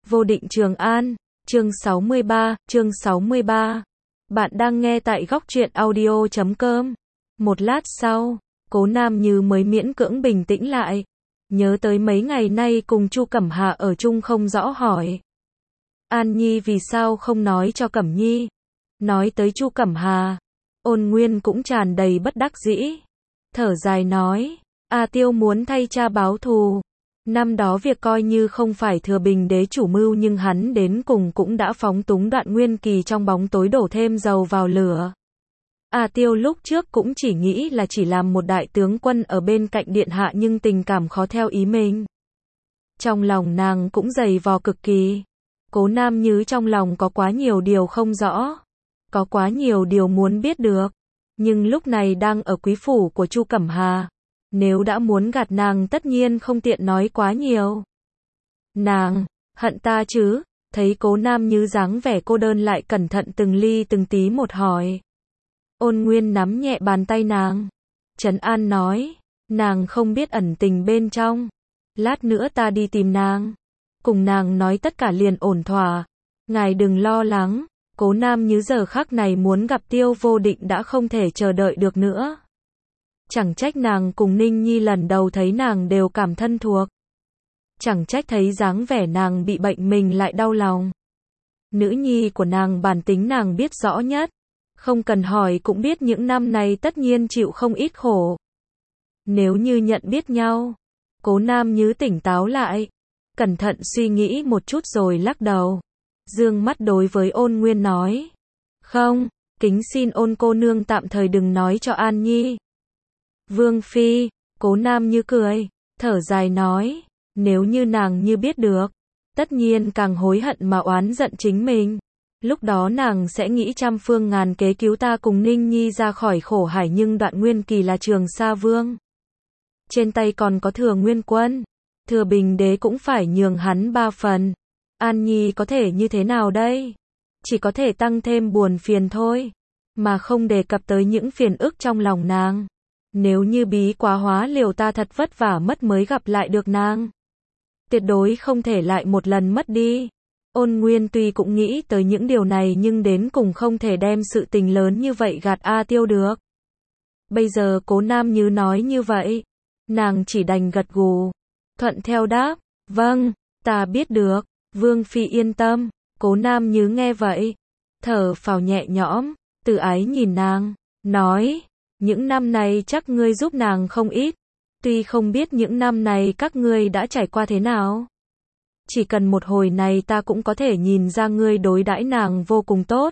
Vô định Trường An, chương 63. Bạn đang nghe tại góc truyện audio.com. Một lát sau, Cố Nam Như mới miễn cưỡng bình tĩnh lại. Nhớ tới mấy ngày nay cùng Chu Cẩm Hà ở chung không rõ hỏi. An Nhi vì sao không nói cho Cẩm Nhi? Nói tới Chu Cẩm Hà, Ôn Nguyên cũng tràn đầy bất đắc dĩ. Thở dài nói, A Tiêu muốn thay cha báo thù. Năm đó việc coi như không phải Thừa Bình đế chủ mưu nhưng hắn đến cùng cũng đã phóng túng Đoạn Nguyên Kỳ trong bóng tối đổ thêm dầu vào lửa. A Tiêu lúc trước cũng chỉ nghĩ là chỉ làm một đại tướng quân ở bên cạnh điện hạ nhưng tình cảm khó theo ý mình. Trong lòng nàng cũng dày vò cực kỳ. Cố Nam Như trong lòng có quá nhiều điều không rõ. Có quá nhiều điều muốn biết được. Nhưng lúc này đang ở quý phủ của Chu Cẩm Hà. Nếu đã muốn gạt nàng tất nhiên không tiện nói quá nhiều. Nàng, hận ta chứ? Thấy Cố Nam Như dáng vẻ cô đơn lại cẩn thận từng ly từng tí một hỏi. Ôn Nguyên nắm nhẹ bàn tay nàng. Trấn an nói, nàng không biết ẩn tình bên trong. Lát nữa ta đi tìm nàng. Cùng nàng nói tất cả liền ổn thỏa. Ngài đừng lo lắng. Cố Nam Như giờ khắc này muốn gặp Tiêu Vô Định đã không thể chờ đợi được nữa. Chẳng trách nàng cùng Ninh Nhi lần đầu thấy nàng đều cảm thân thuộc. Chẳng trách thấy dáng vẻ nàng bị bệnh mình lại đau lòng. Nữ nhi của nàng bản tính nàng biết rõ nhất. Không cần hỏi cũng biết những năm này tất nhiên chịu không ít khổ. Nếu như nhận biết nhau. Cố Nam Như tỉnh táo lại. Cẩn thận suy nghĩ một chút rồi lắc đầu. Dương mắt đối với Ôn Nguyên nói. Không, kính xin Ôn cô nương tạm thời đừng nói cho An Nhi. Vương Phi, Cố Nam Như cười, thở dài nói, nếu như nàng như biết được, tất nhiên càng hối hận mà oán giận chính mình. Lúc đó nàng sẽ nghĩ trăm phương ngàn kế cứu ta cùng Ninh Nhi ra khỏi khổ hải nhưng Đoạn Nguyên Kỳ là Trường Sa Vương. Trên tay còn có Thừa Nguyên Quân, Thừa Bình đế cũng phải nhường hắn 3 phần. An Nhi có thể như thế nào đây? Chỉ có thể tăng thêm buồn phiền thôi, mà không đề cập tới những phiền ức trong lòng nàng. Nếu như bí quá hóa liều ta thật vất vả mất mới gặp lại được nàng. Tuyệt đối không thể lại một lần mất đi. Ôn Nguyên tuy cũng nghĩ tới những điều này nhưng đến cùng không thể đem sự tình lớn như vậy gạt A Tiêu được. Bây giờ Cố Nam Như nói như vậy, nàng chỉ đành gật gù, thuận theo đáp, vâng, ta biết được, Vương Phi yên tâm. Cố Nam Như nghe vậy, thở phào nhẹ nhõm, từ ái nhìn nàng, nói, những năm này chắc ngươi giúp nàng không ít, tuy không biết những năm này các ngươi đã trải qua thế nào. Chỉ cần một hồi này ta cũng có thể nhìn ra ngươi đối đãi nàng vô cùng tốt.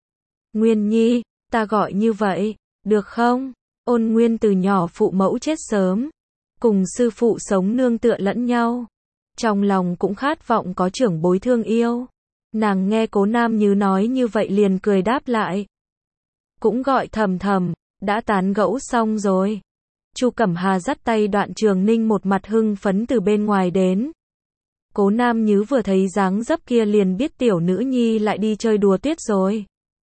Nguyên Nhi, ta gọi như vậy, được không? Ôn Nguyên từ nhỏ phụ mẫu chết sớm, cùng sư phụ sống nương tựa lẫn nhau. Trong lòng cũng khát vọng có trưởng bối thương yêu. Nàng nghe Cố Nam Như nói như vậy liền cười đáp lại. Cũng gọi thầm thầm, đã tán gẫu xong rồi. Chu Cẩm Hà dắt tay Đoạn Trường Ninh một mặt hưng phấn từ bên ngoài đến. Cố Nam Như vừa thấy dáng dấp kia liền biết tiểu nữ nhi lại đi chơi đùa tuyết rồi.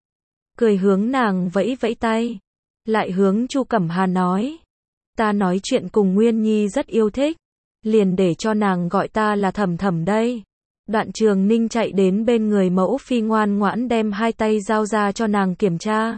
Cười hướng nàng vẫy vẫy tay. Lại hướng Chu Cẩm Hà nói. Ta nói chuyện cùng Nguyên Nhi rất yêu thích. Liền để cho nàng gọi ta là thầm thầm đây. Đoạn Trường Ninh chạy đến bên người mẫu phi ngoan ngoãn đem 2 tay giao ra cho nàng kiểm tra.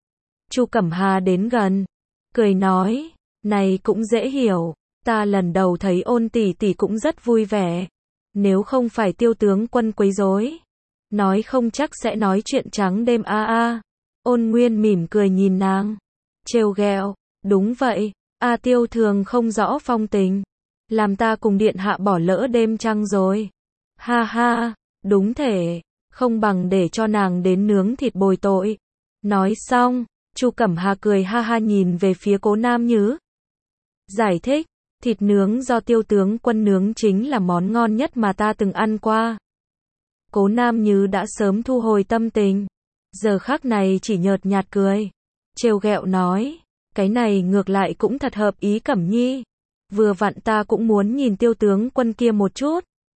Chu Cẩm Hà đến gần, cười nói, này cũng dễ hiểu, ta lần đầu thấy Ôn tỷ tỷ cũng rất vui vẻ. Nếu không phải Tiêu tướng quân quấy rối, nói không chắc sẽ nói chuyện trắng đêm a. Ôn Nguyên mỉm cười nhìn nàng, trêu ghẹo, đúng vậy, A Tiêu thường không rõ phong tình, làm ta cùng điện hạ bỏ lỡ đêm trăng rồi. Ha ha, đúng thể, không bằng để cho nàng đến nướng thịt bồi tội. Nói xong, Chu Cẩm Hà cười ha ha nhìn về phía Cố Nam Như. Giải thích, thịt nướng do Tiêu tướng quân nướng chính là món ngon nhất mà ta từng ăn qua. Cố Nam Như đã sớm thu hồi tâm tình, giờ khắc này chỉ nhợt nhạt cười, trêu ghẹo nói, cái này ngược lại cũng thật hợp ý Cẩm Nhi. Vừa vặn ta cũng muốn nhìn Tiêu tướng quân kia một chút,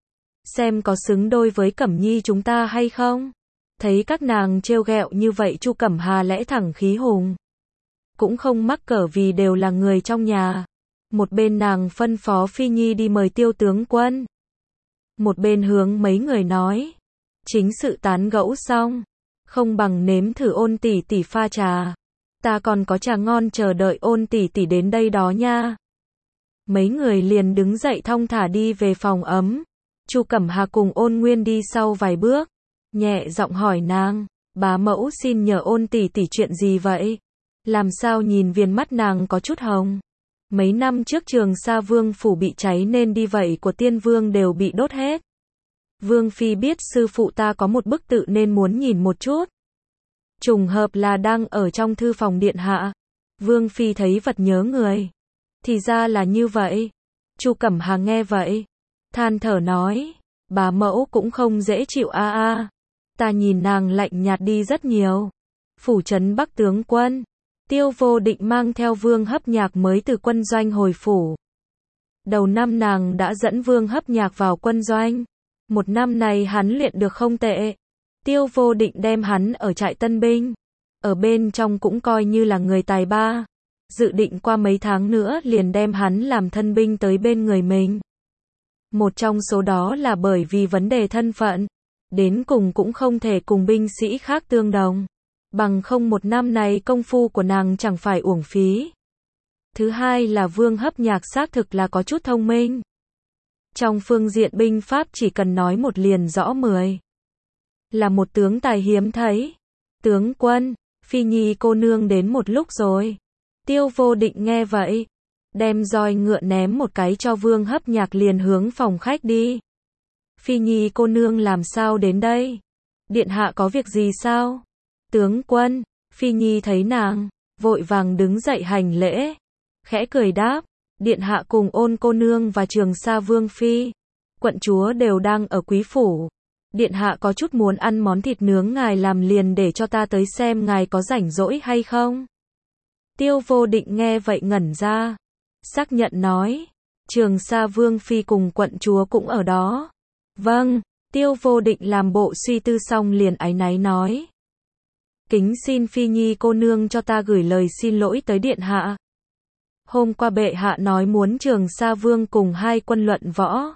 xem có xứng đôi với Cẩm Nhi chúng ta hay không. Thấy các nàng trêu ghẹo như vậy Chu Cẩm Hà lẽ thẳng khí hùng. Cũng không mắc cỡ vì đều là người trong nhà. Một bên nàng phân phó Phi Nhi đi mời Tiêu tướng quân. Một bên hướng mấy người nói. Chính sự tán gẫu xong. Không bằng nếm thử Ôn tỷ tỷ pha trà. Ta còn có trà ngon chờ đợi Ôn tỷ tỷ đến đây đó nha. Mấy người liền đứng dậy thong thả đi về phòng ấm. Chu Cẩm Hà cùng Ôn Nguyên đi sau vài bước. Nhẹ giọng hỏi nàng. Bá mẫu xin nhờ Ôn tỷ tỷ chuyện gì vậy? Làm sao nhìn viền mắt nàng có chút hồng? Mấy năm trước Trường Sa Vương phủ bị cháy nên đi vậy của Tiên Vương đều bị đốt hết. Vương phi biết sư phụ ta có một bức tự nên muốn nhìn một chút. Trùng hợp là đang ở trong thư phòng điện hạ. Vương phi thấy vật nhớ người. Thì ra là như vậy. Chu Cẩm Hà nghe vậy, than thở nói, bá mẫu cũng không dễ chịu a a. Ta nhìn nàng lạnh nhạt đi rất nhiều. Phủ trấn Bắc tướng quân, Tiêu Vô Định mang theo Vương Hấp Nhạc mới từ quân doanh hồi phủ. Đầu năm nàng đã dẫn Vương Hấp Nhạc vào quân doanh. Một năm này hắn luyện được không tệ. Tiêu Vô Định đem hắn ở trại tân binh. Ở bên trong cũng coi như là người tài ba. Dự định qua mấy tháng nữa liền đem hắn làm thân binh tới bên người mình. Một trong số đó là bởi vì vấn đề thân phận. Đến cùng cũng không thể cùng binh sĩ khác tương đồng. Bằng không một năm này công phu của nàng chẳng phải uổng phí. Thứ hai là Vương Hấp Nhạc xác thực là có chút thông minh. Trong phương diện binh pháp chỉ cần nói một liền rõ 10. Là một tướng tài hiếm thấy. Tướng quân, Phi Nhi cô nương đến một lúc rồi. Tiêu Vô Định nghe vậy, đem roi ngựa ném một cái cho Vương Hấp Nhạc liền hướng phòng khách đi. Phi Nhi cô nương làm sao đến đây? Điện hạ có việc gì sao? Tướng quân, Phi Nhi thấy nàng, vội vàng đứng dậy hành lễ. Khẽ cười đáp, điện hạ cùng Ôn cô nương và Trường Sa Vương phi, quận chúa đều đang ở quý phủ. Điện hạ có chút muốn ăn món thịt nướng ngài làm liền để cho ta tới xem ngài có rảnh rỗi hay không? Tiêu Vô Định nghe vậy ngẩn ra, xác nhận nói, Trường Sa Vương phi cùng quận chúa cũng ở đó. Vâng, Tiêu Vô Định làm bộ suy tư xong liền áy náy nói. Kính xin Phi Nhi cô nương cho ta gửi lời xin lỗi tới điện hạ. Hôm qua bệ hạ nói muốn Trường Sa Vương cùng hai quân luận võ.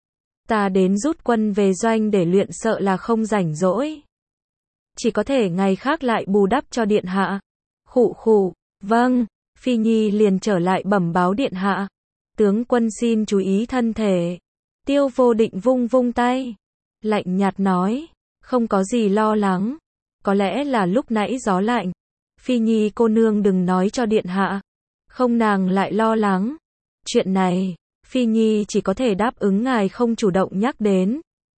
Ta đến rút quân về doanh để luyện sợ là không rảnh rỗi. Chỉ có thể ngày khác lại bù đắp cho điện hạ. Khụ khụ, vâng, Phi Nhi liền trở lại bẩm báo điện hạ. Tướng quân xin chú ý thân thể. Tiêu Vô Định vung vung tay, lạnh nhạt nói, không có gì lo lắng. Có lẽ là lúc nãy gió lạnh. Phi Nhi cô nương đừng nói cho điện hạ. Không nàng lại lo lắng. Chuyện này, Phi Nhi chỉ có thể đáp ứng ngài không chủ động nhắc đến.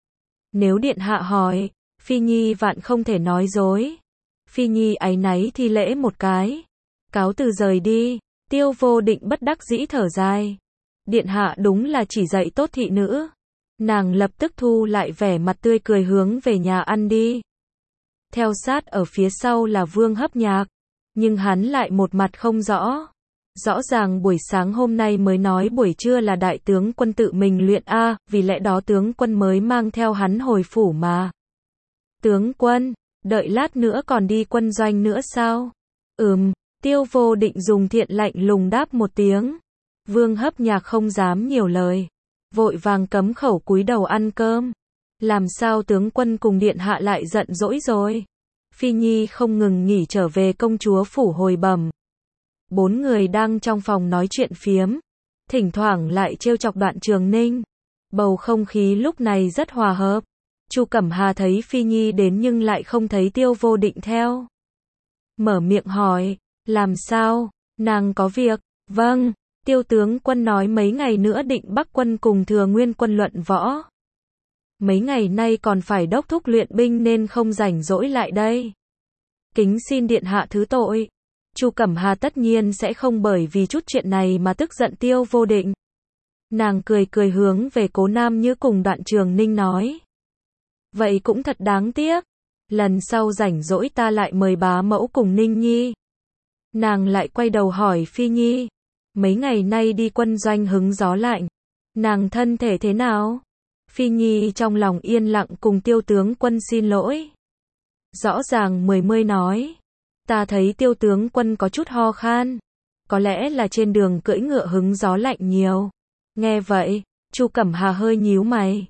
Nếu điện hạ hỏi, Phi Nhi vạn không thể nói dối. Phi Nhi áy náy thi lễ một cái. Cáo từ rời đi. Tiêu Vô Định bất đắc dĩ thở dài. Điện hạ đúng là chỉ dạy tốt thị nữ. Nàng lập tức thu lại vẻ mặt tươi cười hướng về nhà ăn đi. Theo sát ở phía sau là Vương Hấp Nhạc. Nhưng hắn lại một mặt không rõ. Rõ ràng buổi sáng hôm nay mới nói buổi trưa là đại tướng quân tự mình luyện a, vì lẽ đó tướng quân mới mang theo hắn hồi phủ mà. Tướng quân, đợi lát nữa còn đi quân doanh nữa sao? Tiêu Vô Định dùng thiện lạnh lùng đáp một tiếng. Vương Hấp Nhạc không dám nhiều lời, vội vàng cấm khẩu cúi đầu ăn cơm. Làm sao tướng quân cùng điện hạ lại giận dỗi rồi? Phi Nhi không ngừng nghỉ trở về công chúa phủ hồi bẩm. Bốn người đang trong phòng nói chuyện phiếm, thỉnh thoảng lại trêu chọc Đoạn Trường Ninh. Bầu không khí lúc này rất hòa hợp. Chu Cẩm Hà thấy Phi Nhi đến nhưng lại không thấy Tiêu Vô Định theo. Mở miệng hỏi, làm sao? Nàng có việc? Vâng, Tiêu tướng quân nói mấy ngày nữa định bắc quân cùng Thừa Nguyên quân luận võ. Mấy ngày nay còn phải đốc thúc luyện binh nên không rảnh rỗi lại đây. Kính xin điện hạ thứ tội. Chu Cẩm Hà tất nhiên sẽ không bởi vì chút chuyện này mà tức giận Tiêu Vô Định. Nàng cười cười hướng về Cố Nam Như cùng Đoạn Trường Ninh nói. Vậy cũng thật đáng tiếc. Lần sau rảnh rỗi ta lại mời bá mẫu cùng Ninh Nhi. Nàng lại quay đầu hỏi Phi Nhi. Mấy ngày nay đi quân doanh hứng gió lạnh. Nàng thân thể thế nào? Phi Nhi trong lòng yên lặng cùng Tiêu tướng quân xin lỗi. Rõ ràng mươi nói. Ta thấy Tiêu tướng quân có chút ho khan. Có lẽ là trên đường cưỡi ngựa hứng gió lạnh nhiều. Nghe vậy, Chu Cẩm Hà hơi nhíu mày.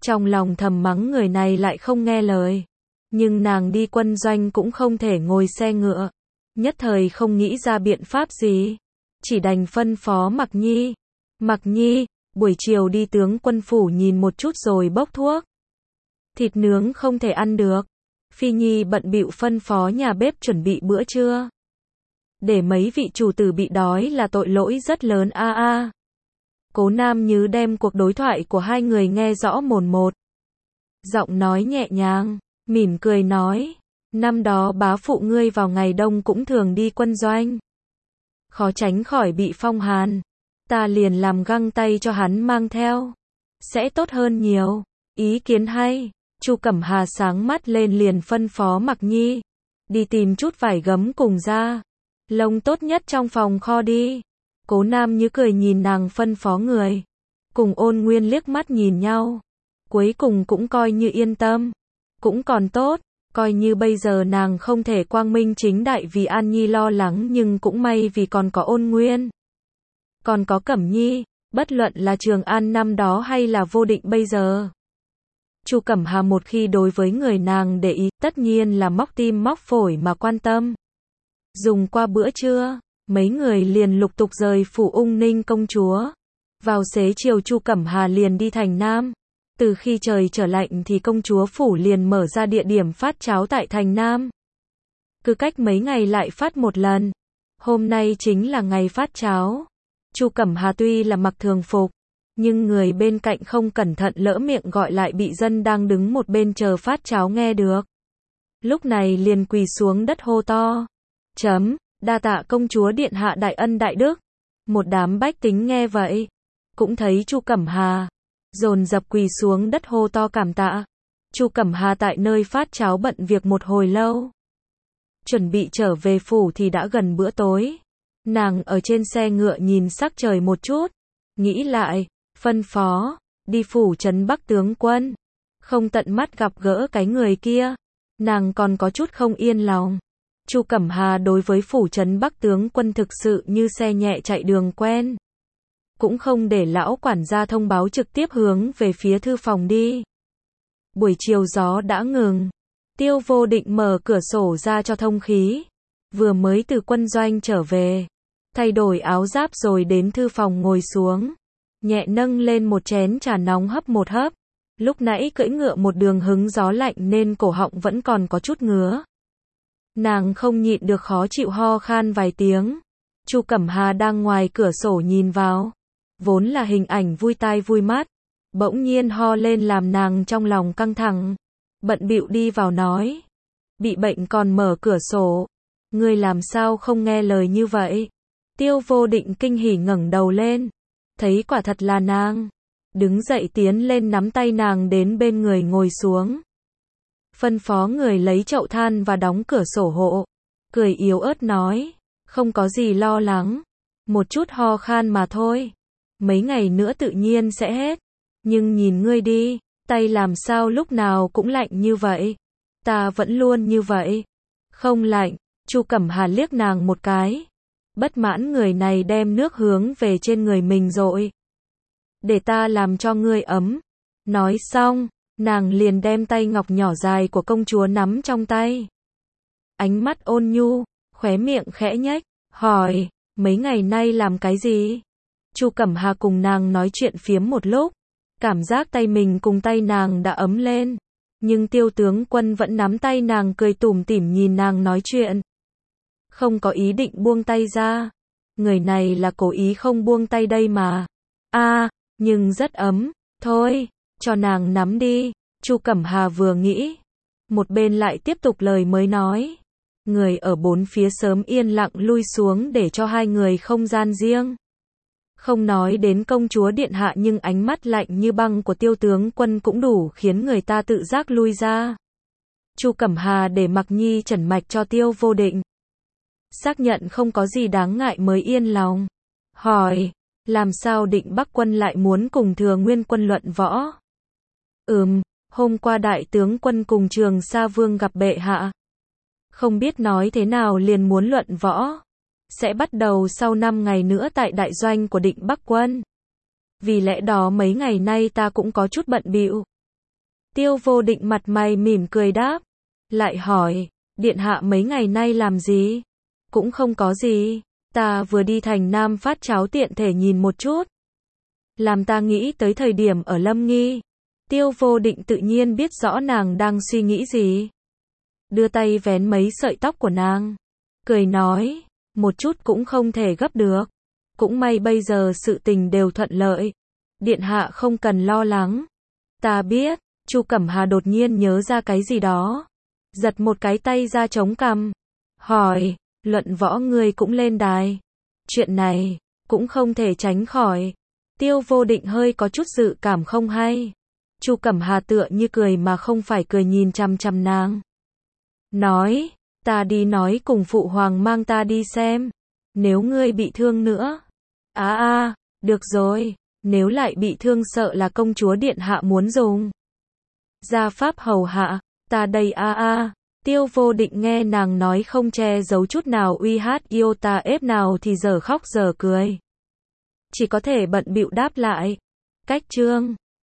Trong lòng thầm mắng người này lại không nghe lời. Nhưng nàng đi quân doanh cũng không thể ngồi xe ngựa. Nhất thời không nghĩ ra biện pháp gì. Chỉ đành phân phó Mặc Nhi. Mặc Nhi, buổi chiều đi tướng quân phủ nhìn một chút rồi bốc thuốc. Thịt nướng không thể ăn được. Phi Nhi bận bịu phân phó nhà bếp chuẩn bị bữa trưa. Để mấy vị chủ tử bị đói là tội lỗi rất lớn a a. Cố Nam Như đem cuộc đối thoại của hai người nghe rõ mồn một. Giọng nói nhẹ nhàng, mỉm cười nói, năm đó bá phụ ngươi vào ngày đông cũng thường đi quân doanh. Khó tránh khỏi bị phong hàn. Ta liền làm găng tay cho hắn mang theo. Sẽ tốt hơn nhiều. Ý kiến hay. Chu Cẩm Hà sáng mắt lên liền phân phó Mặc Nhi. Đi tìm chút vải gấm cùng da lông tốt nhất trong phòng kho đi. Cố Nam Như cười nhìn nàng phân phó người. Cùng Ôn Nguyên liếc mắt nhìn nhau. Cuối cùng cũng coi như yên tâm. Cũng còn tốt. Coi như bây giờ nàng không thể quang minh chính đại vì An Nhi lo lắng nhưng cũng may vì còn có Ôn Nguyên. Còn có Cẩm Nhi, bất luận là Trường An năm đó hay là Vô Định bây giờ. Chu Cẩm Hà một khi đối với người nàng để ý, tất nhiên là móc tim móc phổi mà quan tâm. Dùng qua bữa trưa, mấy người liền lục tục rời phủ Ung Ninh công chúa. Vào xế chiều Chu Cẩm Hà liền đi thành Nam. Từ khi trời trở lạnh thì công chúa phủ liền mở ra địa điểm phát cháo tại thành Nam. Cứ cách mấy ngày lại phát một lần. Hôm nay chính là ngày phát cháo. Chu Cẩm Hà tuy là mặc thường phục, nhưng người bên cạnh không cẩn thận lỡ miệng gọi lại bị dân đang đứng một bên chờ phát cháo nghe được. Lúc này liền quỳ xuống đất hô to. Đa tạ công chúa điện hạ đại ân đại đức. Một đám bách tính nghe vậy, cũng thấy Chu Cẩm Hà, dồn dập quỳ xuống đất hô to cảm tạ. Chu Cẩm Hà tại nơi phát cháo bận việc một hồi lâu. Chuẩn bị trở về phủ thì đã gần bữa tối. Nàng ở trên xe ngựa nhìn sắc trời một chút, nghĩ lại, phân phó, đi phủ trấn Bắc tướng quân. Không tận mắt gặp gỡ cái người kia, nàng còn có chút không yên lòng. Chu Cẩm Hà đối với phủ trấn Bắc tướng quân thực sự như xe nhẹ chạy đường quen. Cũng không để lão quản gia thông báo trực tiếp hướng về phía thư phòng đi. Buổi chiều gió đã ngừng. Tiêu Vô Định mở cửa sổ ra cho thông khí. Vừa mới từ quân doanh trở về. Thay đổi áo giáp rồi đến thư phòng ngồi xuống. Nhẹ nâng lên một chén trà nóng hấp một hớp. Lúc nãy cưỡi ngựa một đường hứng gió lạnh nên cổ họng vẫn còn có chút ngứa. Nàng không nhịn được khó chịu ho khan vài tiếng. Chu Cẩm Hà đang ngoài cửa sổ nhìn vào. Vốn là hình ảnh vui tai vui mắt. Bỗng nhiên ho lên làm nàng trong lòng căng thẳng. Bận bịu đi vào nói. Bị bệnh còn mở cửa sổ. Ngươi làm sao không nghe lời như vậy? Tiêu Vô Định kinh hỉ ngẩng đầu lên. Thấy quả thật là nàng. Đứng dậy tiến lên nắm tay nàng đến bên người ngồi xuống. Phân phó người lấy chậu than và đóng cửa sổ hộ. Cười yếu ớt nói. Không có gì lo lắng. Một chút ho khan mà thôi. Mấy ngày nữa tự nhiên sẽ hết. Nhưng nhìn ngươi đi. Tay làm sao lúc nào cũng lạnh như vậy. Ta vẫn luôn như vậy. Không lạnh. Chu Cẩm Hà liếc nàng một cái. Bất mãn người này đem nước hướng về trên người mình rồi. Để ta làm cho ngươi ấm. Nói xong, nàng liền đem tay ngọc nhỏ dài của công chúa nắm trong tay. Ánh mắt ôn nhu, khóe miệng khẽ nhếch, hỏi, mấy ngày nay làm cái gì? Chu Cẩm Hà cùng nàng nói chuyện phiếm một lúc. Cảm giác tay mình cùng tay nàng đã ấm lên. Nhưng Tiêu tướng quân vẫn nắm tay nàng cười tủm tỉm nhìn nàng nói chuyện. Không có ý định buông tay ra. Người này là cố ý không buông tay đây mà. Nhưng rất ấm. Thôi, cho nàng nắm đi. Chu Cẩm Hà vừa nghĩ. Một bên lại tiếp tục lời mới nói. Người ở bốn phía sớm yên lặng lui xuống để cho hai người không gian riêng. Không nói đến công chúa điện hạ nhưng ánh mắt lạnh như băng của Tiêu tướng quân cũng đủ khiến người ta tự giác lui ra. Chu Cẩm Hà để Mặc Nhi trần mạch cho Tiêu Vô Định. Xác nhận không có gì đáng ngại mới yên lòng. Hỏi, làm sao Định Bắc quân lại muốn cùng Thừa Nguyên quân luận võ? Hôm qua đại tướng quân cùng Trường Sa Vương gặp bệ hạ. Không biết nói thế nào liền muốn luận võ. Sẽ bắt đầu sau 5 ngày nữa tại đại doanh của Định Bắc quân. Vì lẽ đó mấy ngày nay ta cũng có chút bận bịu. Tiêu Vô Định mặt mày mỉm cười đáp. Lại hỏi, điện hạ mấy ngày nay làm gì? Cũng không có gì, ta vừa đi thành Nam phát cháo tiện thể nhìn một chút. Làm ta nghĩ tới thời điểm ở Lâm Nghi. Tiêu Vô Định tự nhiên biết rõ nàng đang suy nghĩ gì. Đưa tay vén mấy sợi tóc của nàng. Cười nói, một chút cũng không thể gấp được. Cũng may bây giờ sự tình đều thuận lợi. Điện hạ không cần lo lắng. Ta biết, Chu Cẩm Hà đột nhiên nhớ ra cái gì đó. Giật một cái tay ra chống cằm. Hỏi, luận võ ngươi cũng lên đài. Chuyện này, cũng không thể tránh khỏi. Tiêu Vô Định hơi có chút dự cảm không hay. Chu Cẩm Hà tựa như cười mà không phải cười nhìn chằm chằm nàng. Nói, ta đi nói cùng phụ hoàng mang ta đi xem. Nếu ngươi bị thương nữa. Được rồi, nếu lại bị thương sợ là công chúa điện hạ muốn dùng gia pháp hầu hạ, ta đây Tiêu Vô Định nghe nàng nói không che giấu chút nào uy hát yêu ta ép nào thì giờ khóc giờ cười. Chỉ có thể bận bịu đáp lại. Cách chương